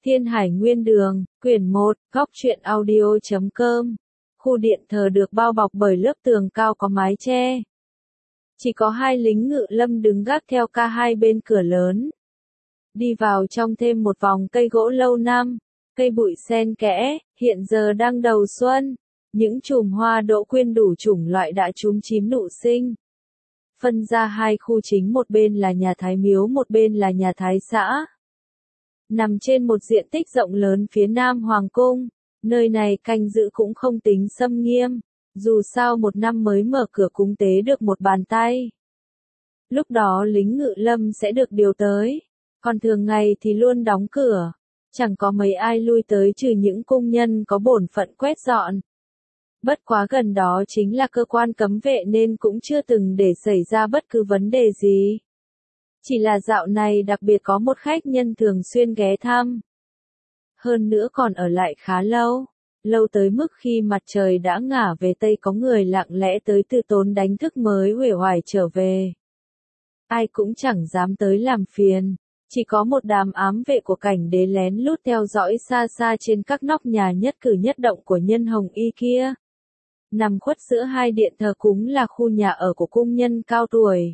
Thiên Hải Nguyên Đường, quyển 1, góc truyện audio.com. Khu điện thờ được bao bọc bởi lớp tường cao có mái che. Chỉ có hai lính ngự lâm đứng gác theo ca hai bên cửa lớn. Đi vào trong thêm một vòng cây gỗ lâu năm, cây bụi xen kẽ, hiện giờ đang đầu xuân. Những chùm hoa đỗ quyên đủ chủng loại đã chúm chím nụ sinh. Phân ra hai khu chính, một bên là nhà Thái Miếu, một bên là nhà Thái Xã. Nằm trên một diện tích rộng lớn phía nam Hoàng Cung, nơi này canh giữ cũng không tính xâm nghiêm, dù sao một năm mới mở cửa cúng tế được một bàn tay. Lúc đó lính ngự lâm sẽ được điều tới, còn thường ngày thì luôn đóng cửa, chẳng có mấy ai lui tới trừ những cung nhân có bổn phận quét dọn. Bất quá gần đó chính là cơ quan cấm vệ nên cũng chưa từng để xảy ra bất cứ vấn đề gì. Chỉ là dạo này đặc biệt có một khách nhân thường xuyên ghé thăm. Hơn nữa còn ở lại khá lâu, lâu tới mức khi mặt trời đã ngả về Tây có người lặng lẽ tới từ Tốn đánh thức mới uể oải trở về. Ai cũng chẳng dám tới làm phiền, chỉ có một đám ám vệ của cảnh đế lén lút theo dõi xa xa trên các nóc nhà nhất cử nhất động của nhân hồng y kia. Nằm khuất giữa hai điện thờ cúng là khu nhà ở của cung nhân cao tuổi.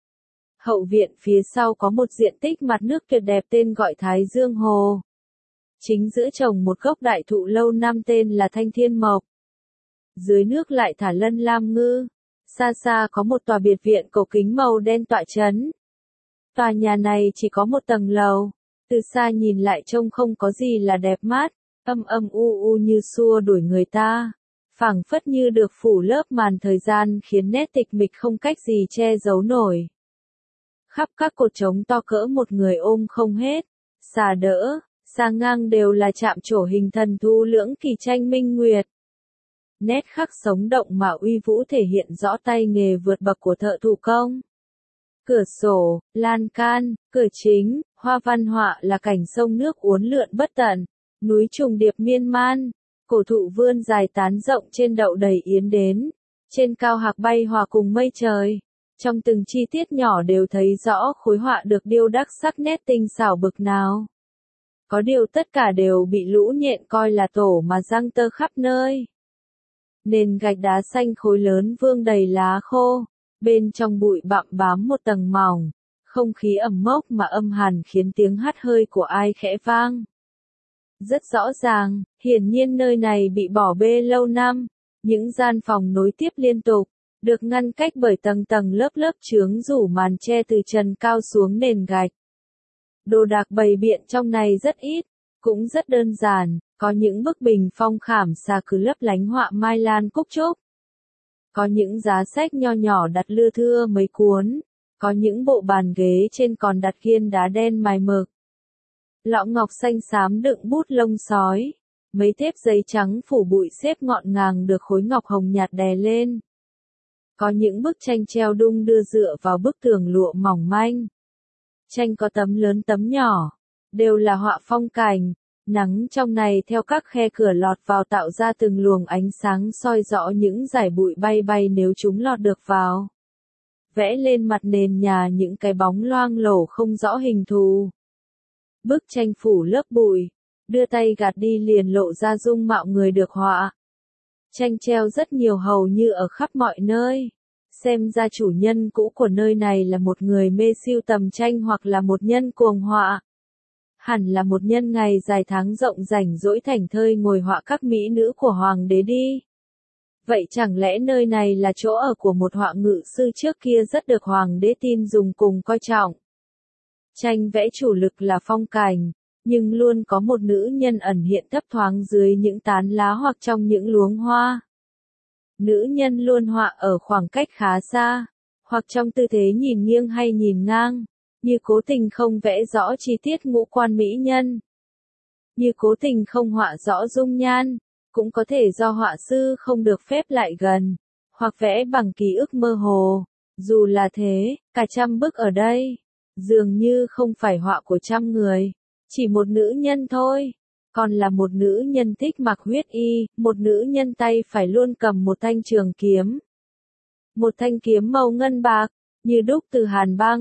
Hậu viện phía sau có một diện tích mặt nước tuyệt đẹp tên gọi Thái Dương Hồ. Chính giữa trồng một gốc đại thụ lâu năm tên là Thanh Thiên Mộc. Dưới nước lại thả lân lam ngư. Xa xa có một tòa biệt viện cổ kính màu đen tọa chấn. Tòa nhà này chỉ có một tầng lầu. Từ xa nhìn lại trông không có gì là đẹp mắt, âm âm u u như xua đuổi người ta. Phảng phất như được phủ lớp màn thời gian khiến nét tịch mịch không cách gì che giấu nổi. Khắp các cột trống to cỡ một người ôm không hết, xà đỡ, xa ngang đều là chạm trổ hình thần thu lưỡng kỳ tranh minh nguyệt. Nét khắc sống động mà uy vũ thể hiện rõ tay nghề vượt bậc của thợ thủ công. Cửa sổ, lan can, cửa chính, hoa văn họa là cảnh sông nước uốn lượn bất tận, núi trùng điệp miên man, cổ thụ vươn dài tán rộng trên đậu đầy yến đến, trên cao hạc bay hòa cùng mây trời. Trong từng chi tiết nhỏ đều thấy rõ khối họa được điêu đắc sắc nét tinh xảo bực nào. Có điều tất cả đều bị lũ nhện coi là tổ mà giăng tơ khắp nơi. Nền gạch đá xanh khối lớn vương đầy lá khô, bên trong bụi bặm bám một tầng mỏng, không khí ẩm mốc mà âm hàn khiến tiếng hắt hơi của ai khẽ vang. Rất rõ ràng, hiển nhiên nơi này bị bỏ bê lâu năm, những gian phòng nối tiếp liên tục, được ngăn cách bởi tầng tầng lớp lớp chướng rủ màn che từ trần cao xuống nền gạch. Đồ đạc bày biện trong này rất ít, cũng rất đơn giản, có những bức bình phong khảm xà cừ lấp lánh họa mai lan cúc trúc. Có những giá sách nho nhỏ đặt lưa thưa mấy cuốn, có những bộ bàn ghế trên còn đặt khiên đá đen mài mực. Lọ ngọc xanh xám đựng bút lông sói, mấy thép giấy trắng phủ bụi xếp ngọn ngàng được khối ngọc hồng nhạt đè lên. Có những bức tranh treo đung đưa dựa vào bức tường lụa mỏng manh. Tranh có tấm lớn tấm nhỏ, đều là họa phong cảnh, nắng trong này theo các khe cửa lọt vào tạo ra từng luồng ánh sáng soi rõ những dải bụi bay bay nếu chúng lọt được vào. Vẽ lên mặt nền nhà những cái bóng loang lổ không rõ hình thù. Bức tranh phủ lớp bụi, đưa tay gạt đi liền lộ ra dung mạo người được họa. Tranh treo rất nhiều hầu như ở khắp mọi nơi. Xem ra chủ nhân cũ của nơi này là một người mê sưu tầm tranh hoặc là một nhân cuồng họa. Hẳn là một nhân ngày dài tháng rộng rảnh rỗi thảnh thơi ngồi họa các mỹ nữ của hoàng đế đi. Vậy chẳng lẽ nơi này là chỗ ở của một họa ngự sư trước kia rất được hoàng đế tin dùng cùng coi trọng. Tranh vẽ chủ lực là phong cảnh, nhưng luôn có một nữ nhân ẩn hiện thấp thoáng dưới những tán lá hoặc trong những luống hoa. Nữ nhân luôn họa ở khoảng cách khá xa, hoặc trong tư thế nhìn nghiêng hay nhìn ngang, như cố tình không vẽ rõ chi tiết ngũ quan mỹ nhân. Như cố tình không họa rõ dung nhan, cũng có thể do họa sư không được phép lại gần, hoặc vẽ bằng ký ức mơ hồ. Dù là thế, cả trăm bức ở đây, dường như không phải họa của trăm người, chỉ một nữ nhân thôi. Còn là một nữ nhân thích mặc huyết y, một nữ nhân tay phải luôn cầm một thanh trường kiếm. Một thanh kiếm màu ngân bạc, như đúc từ hàn băng,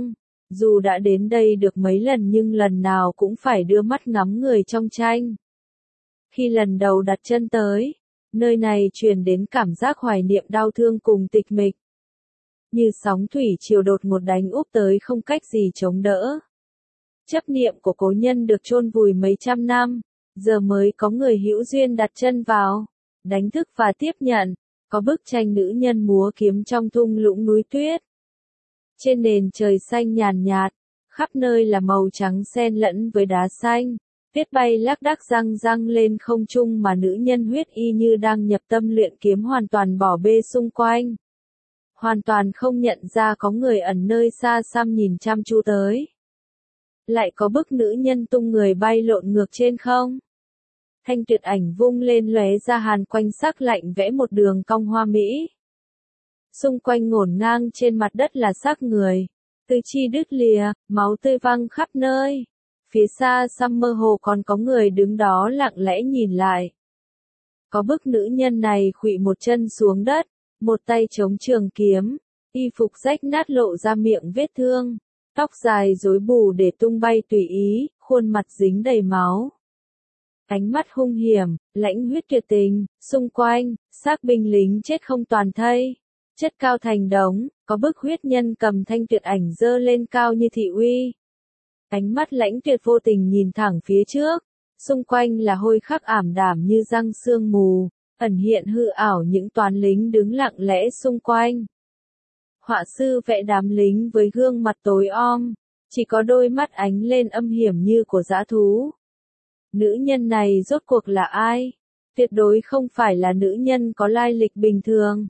Dù đã đến đây được mấy lần nhưng lần nào cũng phải đưa mắt ngắm người trong tranh. Khi lần đầu đặt chân tới, nơi này truyền đến cảm giác hoài niệm đau thương cùng tịch mịch. Như sóng thủy triều đột ngột đánh úp tới không cách gì chống đỡ. Chấp niệm của cố nhân được chôn vùi mấy trăm năm, giờ mới có người hữu duyên đặt chân vào, đánh thức và tiếp nhận. Có bức tranh nữ nhân múa kiếm trong thung lũng núi tuyết. Trên nền trời xanh nhàn nhạt, khắp nơi là màu trắng xen lẫn với đá xanh. Tuyết bay lác đác răng răng lên không trung mà nữ nhân huyết y như đang nhập tâm luyện kiếm hoàn toàn bỏ bê xung quanh. Hoàn toàn không nhận ra có người ẩn nơi xa xăm nhìn chăm chú tới. Lại có bức nữ nhân tung người bay lộn ngược trên không. Thanh tuyệt ảnh vung lên lóe ra hàn quanh sắc lạnh vẽ một đường cong hoa mỹ. Xung quanh ngổn ngang trên mặt đất là xác người, tứ chi đứt lìa, máu tươi văng khắp nơi. Phía xa xăm mơ hồ còn có người đứng đó lặng lẽ nhìn lại. Có bức nữ nhân này khuỵu một chân xuống đất, một tay chống trường kiếm, y phục rách nát lộ ra miệng vết thương, tóc dài rối bù để tung bay tùy ý, khuôn mặt dính đầy máu. Ánh mắt hung hiểm, lãnh huyết tuyệt tình, xung quanh, xác binh lính chết không toàn thây, chất cao thành đống, có bức huyết nhân cầm thanh tuyệt ảnh dơ lên cao như thị uy. Ánh mắt lãnh tuyệt vô tình nhìn thẳng phía trước, xung quanh là hôi khắc ảm đạm như răng sương mù, ẩn hiện hư ảo những toán lính đứng lặng lẽ xung quanh. Họa sư vẽ đám lính với gương mặt tối om, chỉ có đôi mắt ánh lên âm hiểm như của dã thú. Nữ nhân này rốt cuộc là ai? Tuyệt đối không phải là nữ nhân có lai lịch bình thường.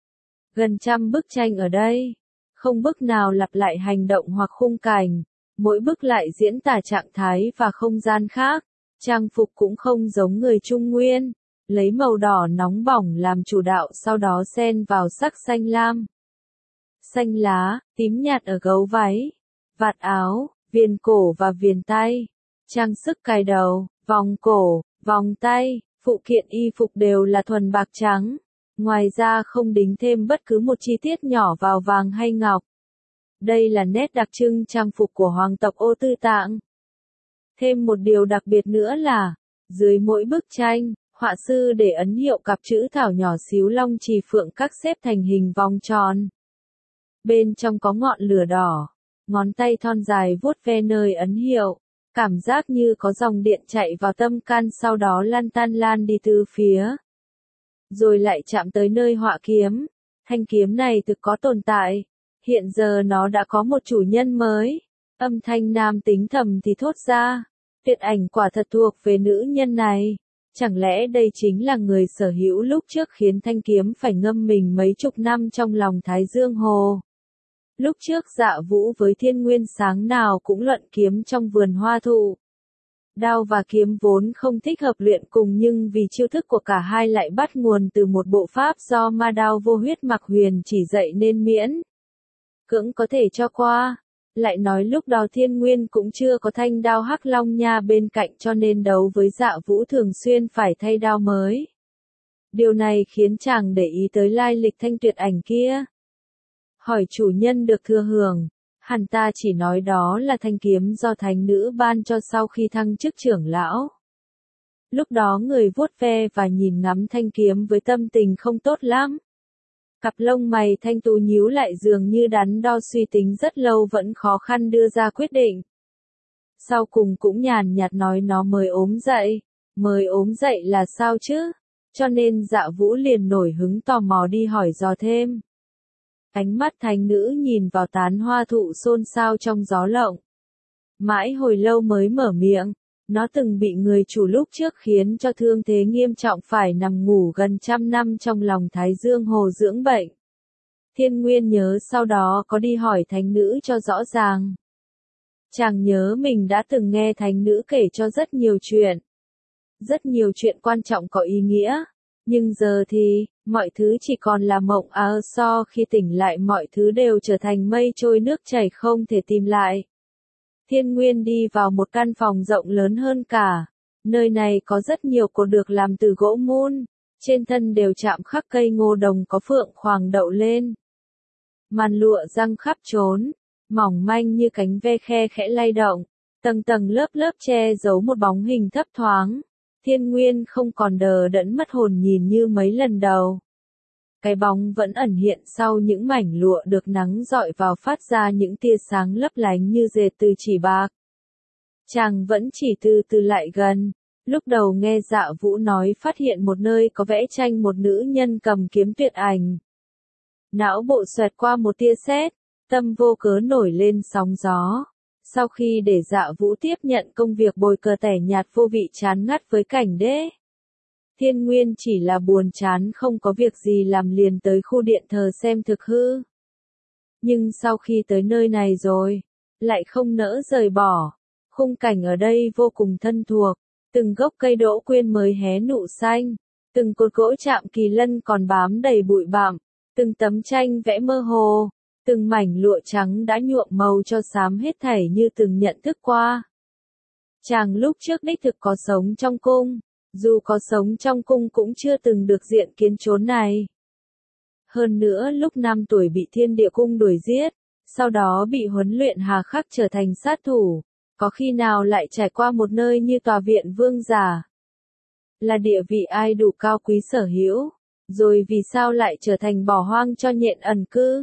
Gần trăm bức tranh ở đây, không bức nào lặp lại hành động hoặc khung cảnh, mỗi bức lại diễn tả trạng thái và không gian khác. Trang phục cũng không giống người Trung Nguyên, lấy màu đỏ nóng bỏng làm chủ đạo sau đó xen vào sắc xanh lam. Xanh lá, tím nhạt ở gấu váy, vạt áo, viền cổ và viền tay. Trang sức cài đầu, vòng cổ, vòng tay, phụ kiện y phục đều là thuần bạc trắng. Ngoài ra không đính thêm bất cứ một chi tiết nhỏ vào vàng hay ngọc. Đây là nét đặc trưng trang phục của hoàng tộc Ô Tư Tạng. Thêm một điều đặc biệt nữa là, dưới mỗi bức tranh, họa sư để ấn hiệu cặp chữ thảo nhỏ xíu long trì phượng các xếp thành hình vòng tròn. Bên trong có ngọn lửa đỏ, ngón tay thon dài vuốt ve nơi ấn hiệu. Cảm giác như có dòng điện chạy vào tâm can sau đó lan tan lan đi từ phía. Rồi lại chạm tới nơi họa kiếm. Thanh kiếm này thực có tồn tại. Hiện giờ nó đã có một chủ nhân mới. Âm thanh nam tính thầm thì thốt ra. Tuyệt ảnh quả thật thuộc về nữ nhân này. Chẳng lẽ đây chính là người sở hữu lúc trước khiến thanh kiếm phải ngâm mình mấy chục năm trong lòng Thái Dương Hồ. Lúc trước Dạ Vũ với Thiên Nguyên sáng nào cũng luận kiếm trong vườn hoa thụ. Đao và kiếm vốn không thích hợp luyện cùng nhưng vì chiêu thức của cả hai lại bắt nguồn từ một bộ pháp do ma đao vô huyết Mạc Huyền chỉ dạy nên miễn cưỡng có thể cho qua. Lại nói lúc đó Thiên Nguyên cũng chưa có thanh đao Hắc Long Nha bên cạnh cho nên đấu với Dạ Vũ thường xuyên phải thay đao mới. Điều này khiến chàng để ý tới lai lịch thanh tuyệt ảnh kia. Hỏi chủ nhân được thừa hưởng, hắn ta chỉ nói đó là thanh kiếm do thánh nữ ban cho sau khi thăng chức trưởng lão. Lúc đó người vuốt ve và nhìn ngắm thanh kiếm với tâm tình không tốt lắm. Cặp lông mày thanh tú nhíu lại dường như đắn đo suy tính rất lâu vẫn khó khăn đưa ra quyết định. Sau cùng cũng nhàn nhạt nói nó mới ốm dậy. Mới ốm dậy là sao chứ? Cho nên Dạ Vũ liền nổi hứng tò mò đi hỏi dò thêm. Ánh mắt thánh nữ nhìn vào tán hoa thụ xôn xao trong gió lộng. Mãi hồi lâu mới mở miệng, nó từng bị người chủ lúc trước khiến cho thương thế nghiêm trọng phải nằm ngủ gần trăm năm trong lòng Thái Dương Hồ dưỡng bệnh. Thiên Nguyên nhớ sau đó có đi hỏi thánh nữ cho rõ ràng. Chàng nhớ mình đã từng nghe thánh nữ kể cho rất nhiều chuyện. Rất nhiều chuyện quan trọng có ý nghĩa. Nhưng giờ thì, mọi thứ chỉ còn là mộng ảo so khi tỉnh lại mọi thứ đều trở thành mây trôi nước chảy không thể tìm lại. Thiên Nguyên đi vào một căn phòng rộng lớn hơn cả. Nơi này có rất nhiều cột được làm từ gỗ mun. Trên thân đều chạm khắc cây ngô đồng có phượng hoàng đậu lên. Màn lụa răng khắp trốn. mỏng manh như cánh ve khe khẽ lay động, tầng tầng lớp lớp che giấu một bóng hình thấp thoáng. Thiên Nguyên không còn đờ đẫn mất hồn nhìn như mấy lần đầu. Cái bóng vẫn ẩn hiện sau những mảnh lụa được nắng dọi vào phát ra những tia sáng lấp lánh như dệt từ chỉ bạc. Chàng vẫn chỉ từ từ lại gần, lúc đầu nghe Dạ Vũ nói phát hiện một nơi có vẽ tranh một nữ nhân cầm kiếm tuyệt ảnh. Não bộ xoẹt qua một tia sét, tâm vô cớ nổi lên sóng gió. Sau khi để Dạ Vũ tiếp nhận công việc bồi cờ tẻ nhạt vô vị chán ngắt với cảnh đế, Thiên Nguyên chỉ là buồn chán không có việc gì làm liền tới khu điện thờ xem thực hư. Nhưng sau khi tới nơi này rồi, lại không nỡ rời bỏ. Khung cảnh ở đây vô cùng thân thuộc, từng gốc cây đỗ quyên mới hé nụ xanh, từng cột gỗ chạm kỳ lân còn bám đầy bụi bặm, từng tấm tranh vẽ mơ hồ, từng mảnh lụa trắng đã nhuộm màu cho xám hết thảy như từng nhận thức qua. Chàng lúc trước đích thực có sống trong cung, dù có sống trong cung cũng chưa từng được diện kiến chốn này. Hơn nữa lúc 5 tuổi bị Thiên Địa Cung đuổi giết, sau đó bị huấn luyện hà khắc trở thành sát thủ, có khi nào lại trải qua một nơi như tòa viện vương giả. Là địa vị ai đủ cao quý sở hữu, rồi vì sao lại trở thành bỏ hoang cho nhện ẩn cư?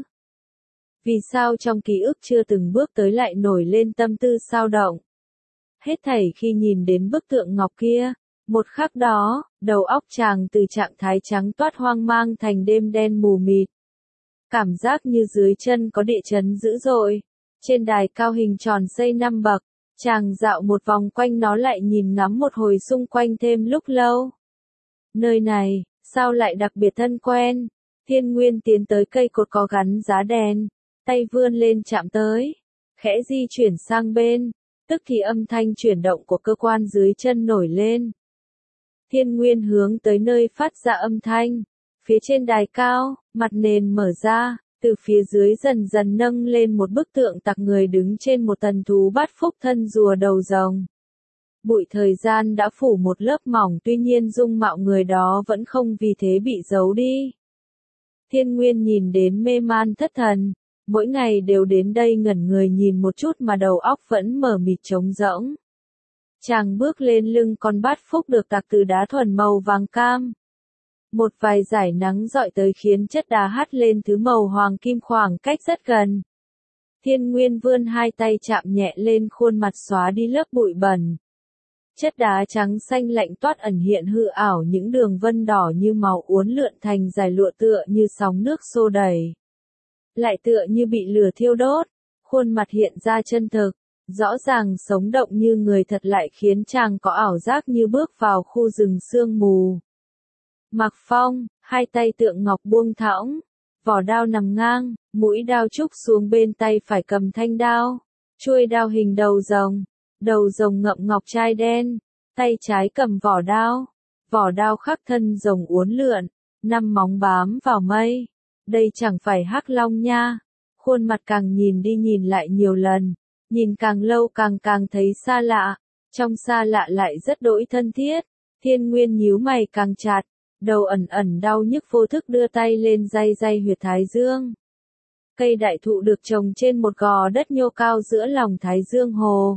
Vì sao trong ký ức chưa từng bước tới lại nổi lên tâm tư xao động? Hết thảy khi nhìn đến bức tượng ngọc kia, một khắc đó, đầu óc chàng từ trạng thái trắng toát hoang mang thành đêm đen mù mịt. Cảm giác như dưới chân có địa chấn dữ dội. Trên đài cao hình tròn xây 5 bậc, chàng dạo một vòng quanh nó lại nhìn ngắm một hồi xung quanh thêm lúc lâu. Nơi này, sao lại đặc biệt thân quen? Thiên Nguyên tiến tới cây cột có gắn giá đèn, tay vươn lên chạm tới, khẽ di chuyển sang bên, tức thì âm thanh chuyển động của cơ quan dưới chân nổi lên. Thiên Nguyên hướng tới nơi phát ra âm thanh, phía trên đài cao, mặt nền mở ra, từ phía dưới dần dần nâng lên một bức tượng tặc người đứng trên một thần thú bát phúc thân rùa đầu rồng. Bụi thời gian đã phủ một lớp mỏng tuy nhiên dung mạo người đó vẫn không vì thế bị giấu đi. Thiên Nguyên nhìn đến mê man thất thần, mỗi ngày đều đến đây ngẩn người nhìn một chút mà đầu óc vẫn mờ mịt trống rỗng. Chàng bước lên lưng con bát phúc được tạc từ đá thuần màu vàng cam. Một vài dải nắng dọi tới khiến chất đá hắt lên thứ màu hoàng kim khoảng cách rất gần. Thiên Nguyên vươn hai tay chạm nhẹ lên khuôn mặt xóa đi lớp bụi bẩn. Chất đá trắng xanh lạnh toát ẩn hiện hư ảo những đường vân đỏ như máu uốn lượn thành dải lụa tựa như sóng nước xô đẩy. Lại tựa như bị lửa thiêu đốt, khuôn mặt hiện ra chân thực, rõ ràng sống động như người thật lại khiến chàng có ảo giác như bước vào khu rừng sương mù. Mạc Phong, hai tay tượng ngọc buông thõng, vỏ đao nằm ngang, mũi đao trúc xuống bên tay phải cầm thanh đao, chuôi đao hình đầu rồng ngậm ngọc trai đen, tay trái cầm vỏ đao khắc thân rồng uốn lượn, 5 móng bám vào mây. Đây chẳng phải Hắc Long nha. Khuôn mặt càng nhìn đi nhìn lại nhiều lần, nhìn càng lâu càng thấy xa lạ, trong xa lạ lại rất đỗi thân thiết. Thiên Nguyên nhíu mày càng chặt, đầu ẩn đau nhức vô thức đưa tay lên day huyệt thái dương. Cây đại thụ được trồng trên một gò đất nhô cao giữa lòng thái dương hồ.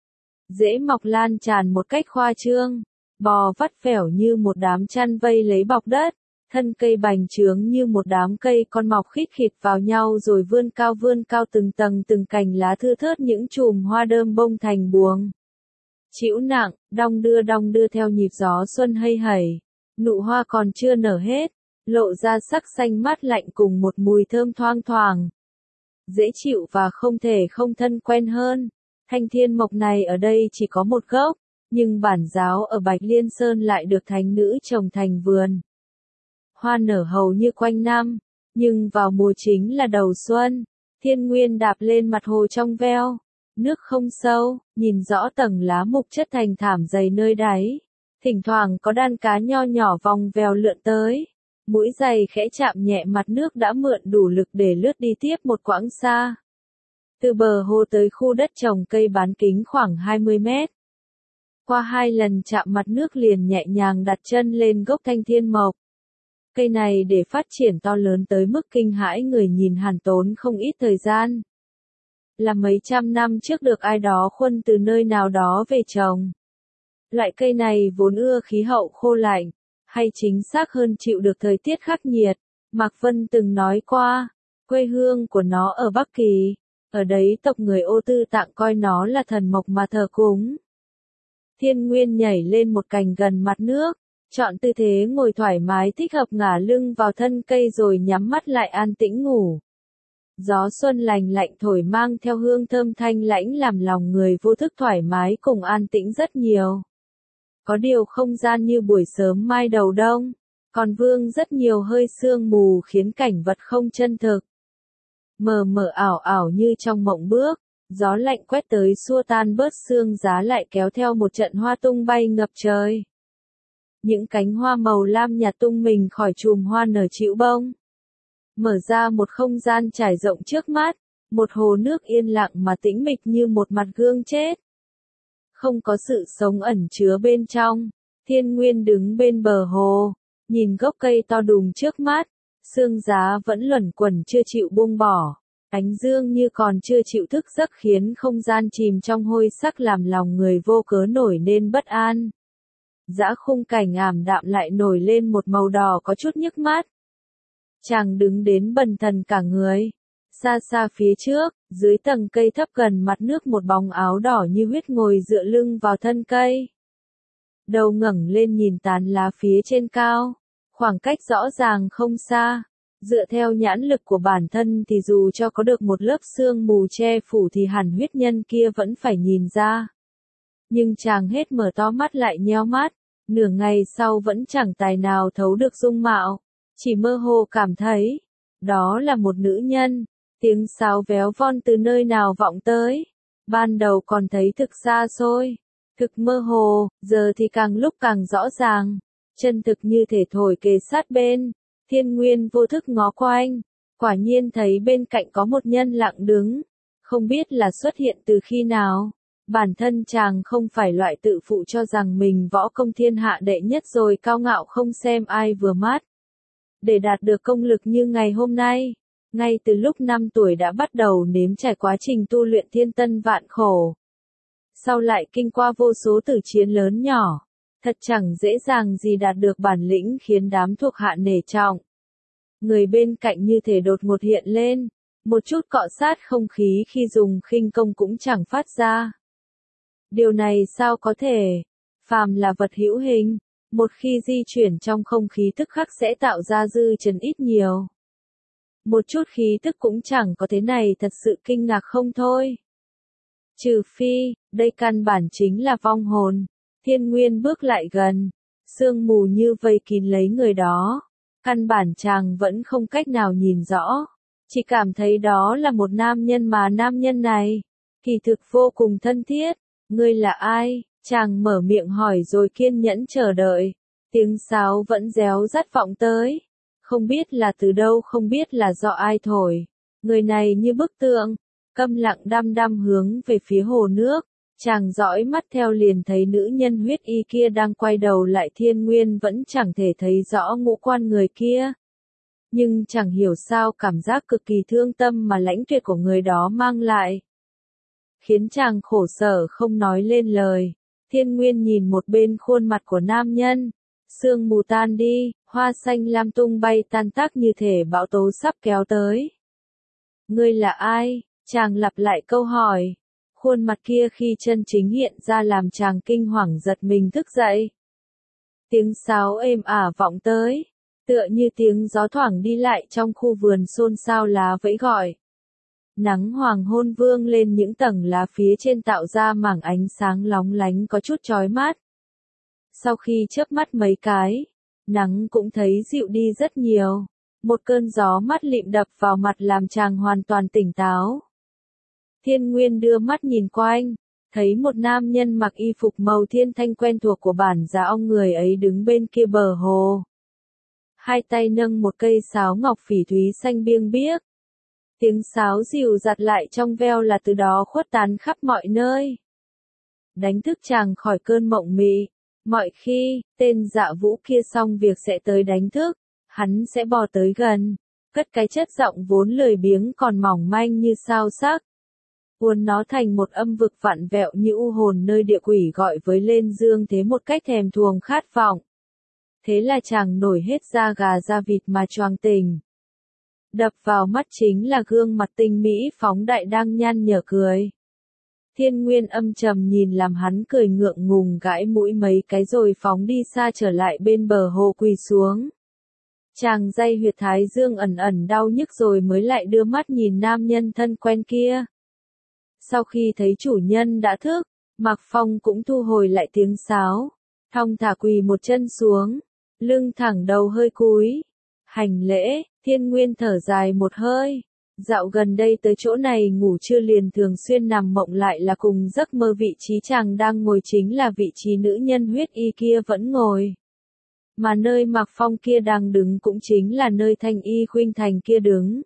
Rễ mọc lan tràn một cách khoa trương, bò vắt vẻo như một đám chăn vây lấy bọc đất. Thân cây bành trướng như một đám cây con mọc khít khịt vào nhau rồi vươn cao từng tầng từng cành lá thưa thớt những chùm hoa đơm bông thành buồng. Chịu nặng, đong đưa theo nhịp gió xuân hây hẩy. Nụ hoa còn chưa nở hết, lộ ra sắc xanh mát lạnh cùng một mùi thơm thoang thoảng. Dễ chịu và không thể không thân quen hơn. Thanh thiên mộc này ở đây chỉ có một gốc, nhưng bản giáo ở Bạch Liên Sơn lại được thánh nữ trồng thành vườn. Hoa nở hầu như quanh năm, nhưng vào mùa chính là đầu xuân, Thiên Nguyên đạp lên mặt hồ trong veo, nước không sâu, nhìn rõ tầng lá mục chất thành thảm dày nơi đáy, thỉnh thoảng có đàn cá nho nhỏ vòng vèo lượn tới, mũi giày khẽ chạm nhẹ mặt nước đã mượn đủ lực để lướt đi tiếp một quãng xa. Từ bờ hồ tới khu đất trồng cây bán kính khoảng 20 mét. Qua 2 lần chạm mặt nước liền nhẹ nhàng đặt chân lên gốc thanh thiên mộc. Cây này để phát triển to lớn tới mức kinh hãi người nhìn hẳn tốn không ít thời gian. là mấy trăm năm trước được ai đó khuân từ nơi nào đó về trồng. Loại cây này vốn ưa khí hậu khô lạnh, hay chính xác hơn chịu được thời tiết khắc nghiệt. Mạc Vân từng nói qua, quê hương của nó ở Bắc Kỳ, ở đấy tộc người Ô Tư Tạng coi nó là thần mộc mà thờ cúng. Thiên Nguyên nhảy lên một cành gần mặt nước, chọn tư thế ngồi thoải mái thích hợp ngả lưng vào thân cây rồi nhắm mắt lại an tĩnh ngủ. Gió xuân lành lạnh thổi mang theo hương thơm thanh lãnh làm lòng người vô thức thoải mái cùng an tĩnh rất nhiều. Có điều không gian như buổi sớm mai đầu đông, còn vương rất nhiều hơi sương mù khiến cảnh vật không chân thực. Mờ mờ ảo ảo như trong mộng bước, gió lạnh quét tới xua tan bớt sương giá lại kéo theo một trận hoa tung bay ngập trời. Những cánh hoa màu lam nhạt tung mình khỏi chùm hoa nở chịu bông. Mở ra một không gian trải rộng trước mắt, một hồ nước yên lặng mà tĩnh mịch như một mặt gương chết. Không có sự sống ẩn chứa bên trong, Thiên Nguyên đứng bên bờ hồ, nhìn gốc cây to đùng trước mắt, sương giá vẫn luẩn quẩn chưa chịu buông bỏ. Ánh dương như còn chưa chịu thức giấc khiến không gian chìm trong hôi sắc làm lòng người vô cớ nổi nên bất an. Dã khung cảnh ảm đạm lại nổi lên một màu đỏ có chút nhức mắt. Chàng đứng đến bần thần cả người. Xa xa phía trước, dưới tầng cây thấp gần mặt nước một bóng áo đỏ như huyết ngồi dựa lưng vào thân cây. Đầu ngẩng lên nhìn tán lá phía trên cao. Khoảng cách rõ ràng không xa. Dựa theo nhãn lực của bản thân thì dù cho có được một lớp sương mù che phủ thì hẳn huyết nhân kia vẫn phải nhìn ra. Nhưng chàng hết mở to mắt lại nheo mắt, nửa ngày sau vẫn chẳng tài nào thấu được dung mạo, chỉ mơ hồ cảm thấy, đó là một nữ nhân, tiếng sáo véo von từ nơi nào vọng tới. Ban đầu còn thấy thực xa xôi, thực mơ hồ, giờ thì càng lúc càng rõ ràng, chân thực như thể thổi kề sát bên. Thiên Nguyên vô thức ngó quanh, quả nhiên thấy bên cạnh có một nhân lặng đứng, không biết là xuất hiện từ khi nào. Bản thân chàng không phải loại tự phụ cho rằng mình võ công thiên hạ đệ nhất rồi cao ngạo không xem ai vừa mắt. Để đạt được công lực như ngày hôm nay, ngay từ lúc 5 tuổi đã bắt đầu nếm trải quá trình tu luyện thiên tân vạn khổ. Sau lại kinh qua vô số tử chiến lớn nhỏ. Thật chẳng dễ dàng gì đạt được bản lĩnh khiến đám thuộc hạ nể trọng. Người bên cạnh như thể đột ngột hiện lên, một chút cọ sát không khí khi dùng khinh công cũng chẳng phát ra. Điều này sao có thể? Phàm là vật hữu hình, một khi di chuyển trong không khí tức khắc sẽ tạo ra dư chấn ít nhiều. Một chút khí tức cũng chẳng có thế này thật sự kinh ngạc không thôi. Trừ phi, đây căn bản chính là vong hồn. Thiên Nguyên bước lại gần, sương mù như vây kín lấy người đó. Căn bản chàng vẫn không cách nào nhìn rõ, chỉ cảm thấy đó là một nam nhân mà nam nhân này, kỳ thực vô cùng thân thiết. Ngươi là ai? Chàng mở miệng hỏi rồi kiên nhẫn chờ đợi. Tiếng sáo vẫn réo rắt vọng tới. Không biết là từ đâu, không biết là do ai thổi. Người này như bức tượng, câm lặng đăm đăm hướng về phía hồ nước. Chàng dõi mắt theo liền thấy nữ nhân huyết y kia đang quay đầu lại. Thiên Nguyên vẫn chẳng thể thấy rõ ngũ quan người kia. Nhưng chẳng hiểu sao cảm giác cực kỳ thương tâm mà lãnh tuyệt của người đó mang lại. Khiến chàng khổ sở không nói lên lời. Thiên Nguyên nhìn một bên khuôn mặt của nam nhân. Sương mù tan đi, hoa xanh lam tung bay tan tác như thể bão tố sắp kéo tới. Ngươi là ai? Chàng lặp lại câu hỏi. Khuôn mặt kia khi chân chính hiện ra làm chàng kinh hoàng giật mình thức dậy. Tiếng sáo êm ả vọng tới, tựa như tiếng gió thoảng đi lại trong khu vườn xôn xao lá vẫy gọi. Nắng hoàng hôn vương lên những tầng lá phía trên tạo ra mảng ánh sáng lóng lánh có chút chói mắt. Sau khi chớp mắt mấy cái, nắng cũng thấy dịu đi rất nhiều. Một cơn gió mát lịm đập vào mặt làm chàng hoàn toàn tỉnh táo. Thiên Nguyên đưa mắt nhìn quanh, thấy một nam nhân mặc y phục màu thiên thanh quen thuộc của bản giá ông, người ấy đứng bên kia bờ hồ. Hai tay nâng một cây sáo ngọc phỉ thúy xanh biêng biếc. Tiếng sáo dịu dặt lại trong veo là từ đó khuất tán khắp mọi nơi. Đánh thức chàng khỏi cơn mộng mị. Mọi khi, tên Dạ Vũ kia xong việc sẽ tới đánh thức, hắn sẽ bò tới gần, cất cái chất giọng vốn lười biếng còn mỏng manh như sao sắc. uốn nó thành một âm vực vặn vẹo như u hồn nơi địa quỷ gọi với lên dương thế một cách thèm thuồng khát vọng. Thế là chàng nổi hết da gà da vịt mà choàng tỉnh. Đập vào mắt chính là gương mặt tinh mỹ phóng đại đang nhăn nhở cười. Thiên Nguyên âm trầm nhìn làm hắn cười ngượng ngùng gãi mũi mấy cái rồi phóng đi xa trở lại bên bờ hồ quỳ xuống. Chàng day huyệt thái dương ẩn ẩn đau nhức rồi mới lại đưa mắt nhìn nam nhân thân quen kia. Sau khi thấy chủ nhân đã thức, Mạc Phong cũng thu hồi lại tiếng sáo, thong thả quỳ một chân xuống, lưng thẳng đầu hơi cúi. Hành lễ, Thiên Nguyên thở dài một hơi. Dạo gần đây tới chỗ này ngủ trưa liền thường xuyên nằm mộng lại là cùng giấc mơ vị trí chàng đang ngồi chính là vị trí nữ nhân huyết y kia vẫn ngồi. Mà nơi Mạc Phong kia đang đứng cũng chính là nơi Thanh Y Khuynh Thành kia đứng.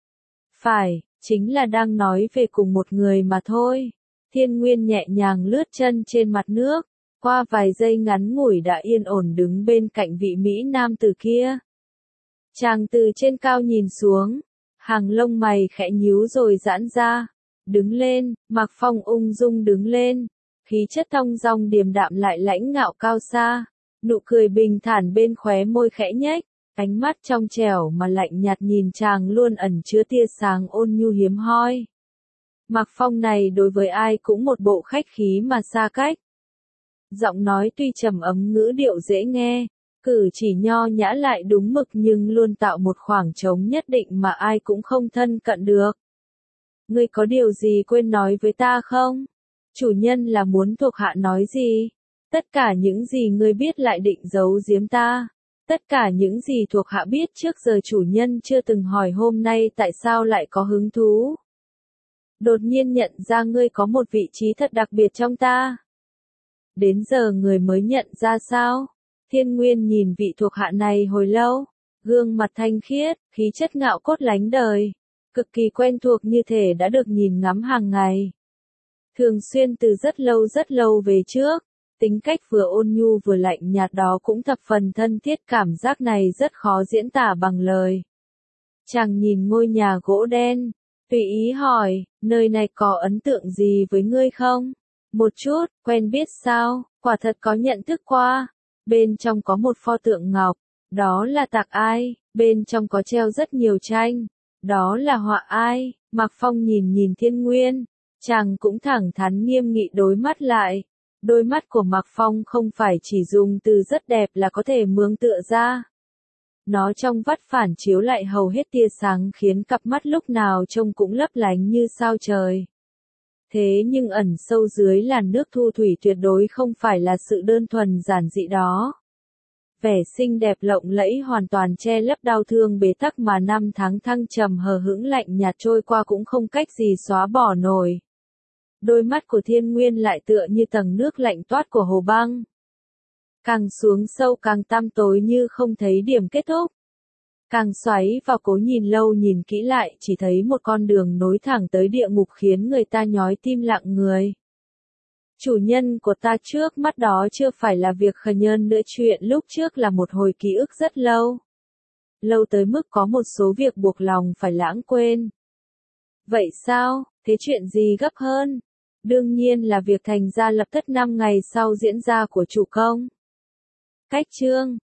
Phải, chính là đang nói về cùng một người mà thôi. Thiên Nguyên nhẹ nhàng lướt chân trên mặt nước, qua vài giây ngắn ngủi đã yên ổn đứng bên cạnh vị Mỹ nam tử kia. Chàng từ trên cao nhìn xuống, hàng lông mày khẽ nhíu rồi giãn ra. Đứng lên, Mạc Phong ung dung đứng lên, khí chất thong dong điềm đạm lại lãnh ngạo cao xa. Nụ cười bình thản bên khóe môi khẽ nhếch, ánh mắt trong trẻo mà lạnh nhạt nhìn chàng luôn ẩn chứa tia sáng ôn nhu hiếm hoi. Mạc Phong này đối với ai cũng một bộ khách khí mà xa cách. Giọng nói tuy trầm ấm ngữ điệu dễ nghe, cử chỉ nho nhã lại đúng mực nhưng luôn tạo một khoảng trống nhất định mà ai cũng không thân cận được. Ngươi có điều gì quên nói với ta không? Chủ nhân là muốn thuộc hạ nói gì? Tất cả những gì ngươi biết lại định giấu giếm ta. Tất cả những gì thuộc hạ biết trước giờ chủ nhân chưa từng hỏi hôm nay tại sao lại có hứng thú. Đột nhiên nhận ra ngươi có một vị trí thật đặc biệt trong ta. Đến giờ người mới nhận ra sao? Thiên Nguyên nhìn vị thuộc hạ này hồi lâu, gương mặt thanh khiết, khí chất ngạo cốt lánh đời, cực kỳ quen thuộc như thể đã được nhìn ngắm hàng ngày. Thường xuyên từ rất lâu về trước, tính cách vừa ôn nhu vừa lạnh nhạt đó cũng thập phần thân thiết, cảm giác này rất khó diễn tả bằng lời. Chàng nhìn ngôi nhà gỗ đen, tùy ý hỏi, nơi này có ấn tượng gì với ngươi không? Một chút, quen biết sao, quả thật có nhận thức qua. Bên trong có một pho tượng ngọc, đó là tạc ai, bên trong có treo rất nhiều tranh, đó là họa ai. Mạc Phong nhìn Thiên Nguyên, chàng cũng thẳng thắn nghiêm nghị đối mắt lại. Đôi mắt của Mạc Phong không phải chỉ dùng từ rất đẹp là có thể mường tựa ra. Nó trong vắt phản chiếu lại hầu hết tia sáng khiến cặp mắt lúc nào trông cũng lấp lánh như sao trời. Thế nhưng ẩn sâu dưới làn nước thu thủy tuyệt đối không phải là sự đơn thuần giản dị đó. Vẻ xinh đẹp lộng lẫy hoàn toàn che lấp đau thương bế tắc mà năm tháng thăng trầm hờ hững lạnh nhạt trôi qua cũng không cách gì xóa bỏ nổi. Đôi mắt của Thiên Nguyên lại tựa như tầng nước lạnh toát của hồ băng. Càng xuống sâu càng tăm tối như không thấy điểm kết thúc. Càng xoáy vào cố nhìn lâu nhìn kỹ lại chỉ thấy một con đường nối thẳng tới địa ngục khiến người ta nhói tim lặng người. Chủ nhân của ta trước mắt đó chưa phải là việc khờ nhơn nữa, chuyện lúc trước là một hồi ký ức rất lâu. Lâu tới mức có một số việc buộc lòng phải lãng quên. Vậy sao, thế chuyện gì gấp hơn? Đương nhiên là việc thành gia lập thất 5 ngày sau diễn ra của chủ công. Cách chương